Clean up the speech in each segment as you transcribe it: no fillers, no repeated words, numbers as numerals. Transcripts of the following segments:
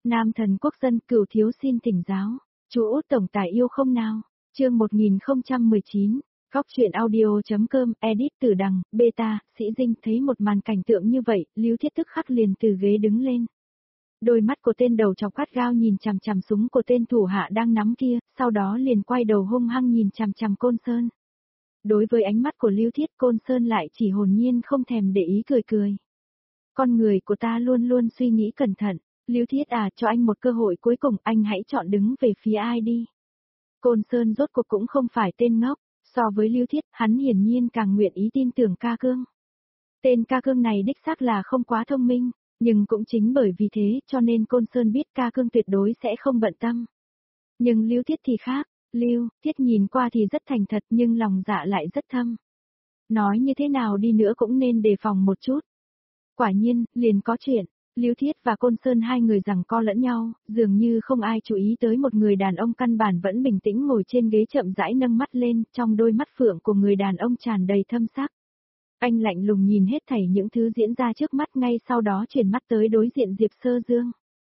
Nam thần quốc dân Cửu thiếu xin thỉnh giáo. Chú Út tổng tài yêu không nào? Chương 1019. Góc truyện audio.com, edit Tử Đằng, beta, Sĩ Dinh thấy một màn cảnh tượng như vậy, Lưu Thiết tức khắc liền từ ghế đứng lên. Đôi mắt của tên đầu chọc gắt gao nhìn chằm chằm súng của tên thủ hạ đang nắm kia, sau đó liền quay đầu hung hăng nhìn chằm chằm Côn Sơn. Đối với ánh mắt của Lưu Thiết, Côn Sơn lại chỉ hồn nhiên không thèm để ý cười cười. Con người của ta luôn luôn suy nghĩ cẩn thận, Lưu Thiết à, cho anh một cơ hội cuối cùng, anh hãy chọn đứng về phía ai đi. Côn Sơn rốt cuộc cũng không phải tên ngốc, so với Lưu Thiết, hắn hiển nhiên càng nguyện ý tin tưởng Ca Cương. Tên Ca Cương này đích xác là không quá thông minh, nhưng cũng chính bởi vì thế cho nên Côn Sơn biết Ca Cương tuyệt đối sẽ không bận tâm. Nhưng Lưu Thiết thì khác, Lưu Thiết nhìn qua thì rất thành thật nhưng lòng dạ lại rất thâm. Nói như thế nào đi nữa cũng nên đề phòng một chút. Quả nhiên, liền có chuyện, Lưu Thiết và Côn Sơn hai người giằng co lẫn nhau, dường như không ai chú ý tới một người đàn ông căn bản vẫn bình tĩnh ngồi trên ghế chậm rãi nâng mắt lên, trong đôi mắt phượng của người đàn ông tràn đầy thâm sắc. Anh lạnh lùng nhìn hết thảy những thứ diễn ra trước mắt, ngay sau đó chuyển mắt tới đối diện Diệp Sơ Dương.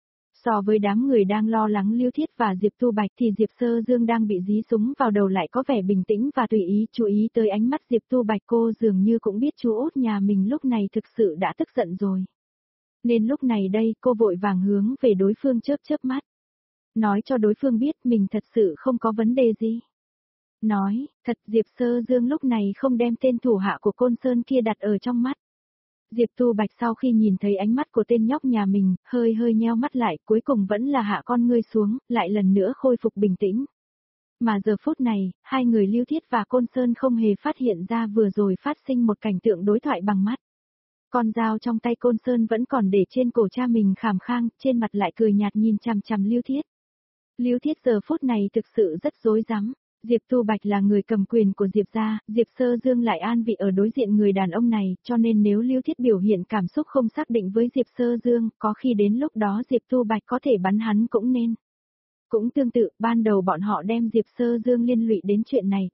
So với đám người đang lo lắng Lưu Thiết và Diệp Tu Bạch thì Diệp Sơ Dương đang bị dí súng vào đầu lại có vẻ bình tĩnh và tùy ý, chú ý tới ánh mắt Diệp Tu Bạch, cô dường như cũng biết chú Út nhà mình lúc này thực sự đã tức giận rồi. Nên lúc này đây cô vội vàng hướng về đối phương chớp chớp mắt. Nói cho đối phương biết mình thật sự không có vấn đề gì. Nói, thật Diệp Sơ Dương lúc này không đem tên thủ hạ của Côn Sơn kia đặt ở trong mắt. Diệp Tu Bạch sau khi nhìn thấy ánh mắt của tên nhóc nhà mình, hơi nheo mắt lại, cuối cùng vẫn là hạ con ngươi xuống, lại lần nữa khôi phục bình tĩnh. Mà giờ phút này, hai người Lưu Thiết và Côn Sơn không hề phát hiện ra vừa rồi phát sinh một cảnh tượng đối thoại bằng mắt. Con dao trong tay Côn Sơn vẫn còn để trên cổ cha mình khàm khang, trên mặt lại cười nhạt nhìn chằm chằm Lưu Thiết. Lưu Thiết giờ phút này thực sự rất rối rắm. Diệp Tu Bạch là người cầm quyền của Diệp gia, Diệp Sơ Dương lại an vị ở đối diện người đàn ông này, cho nên nếu Lưu Thiết biểu hiện cảm xúc không xác định với Diệp Sơ Dương, có khi đến lúc đó Diệp Tu Bạch có thể bắn hắn cũng nên. Cũng tương tự, ban đầu bọn họ đem Diệp Sơ Dương liên lụy đến chuyện này,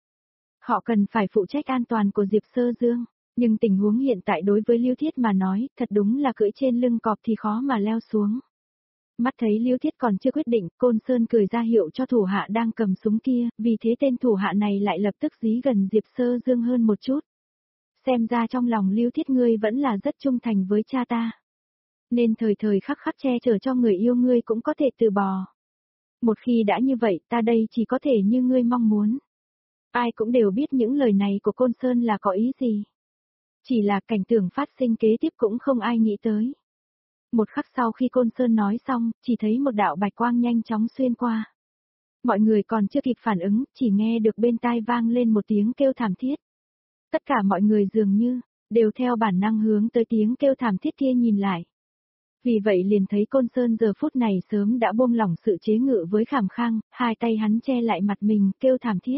họ cần phải phụ trách an toàn của Diệp Sơ Dương, nhưng tình huống hiện tại đối với Lưu Thiết mà nói, thật đúng là cưỡi trên lưng cọp thì khó mà leo xuống. Mắt thấy Lưu Thiết còn chưa quyết định, Côn Sơn cười ra hiệu cho thủ hạ đang cầm súng kia, vì thế tên thủ hạ này lại lập tức dí gần Diệp Sơ Dương hơn một chút. Xem ra trong lòng Lưu Thiết ngươi vẫn là rất trung thành với cha ta. Nên thời thời khắc khắc che chở cho người yêu ngươi cũng có thể từ bỏ. Một khi đã như vậy, ta đây chỉ có thể như ngươi mong muốn. Ai cũng đều biết những lời này của Côn Sơn là có ý gì. Chỉ là cảnh tượng phát sinh kế tiếp cũng không ai nghĩ tới. Một khắc sau khi Côn Sơn nói xong, chỉ thấy một đạo bạch quang nhanh chóng xuyên qua. Mọi người còn chưa kịp phản ứng, chỉ nghe được bên tai vang lên một tiếng kêu thảm thiết. Tất cả mọi người dường như, đều theo bản năng hướng tới tiếng kêu thảm thiết kia nhìn lại. Vì vậy liền thấy Côn Sơn giờ phút này sớm đã buông lỏng sự chế ngự với khảm khang, hai tay hắn che lại mặt mình, kêu thảm thiết.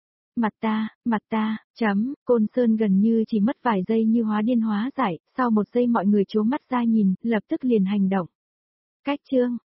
Mặt ta, Côn Sơn gần như chỉ mất vài giây như hóa điên hóa giải, sau một giây mọi người trố mắt ra nhìn, lập tức liền hành động. Cách chương,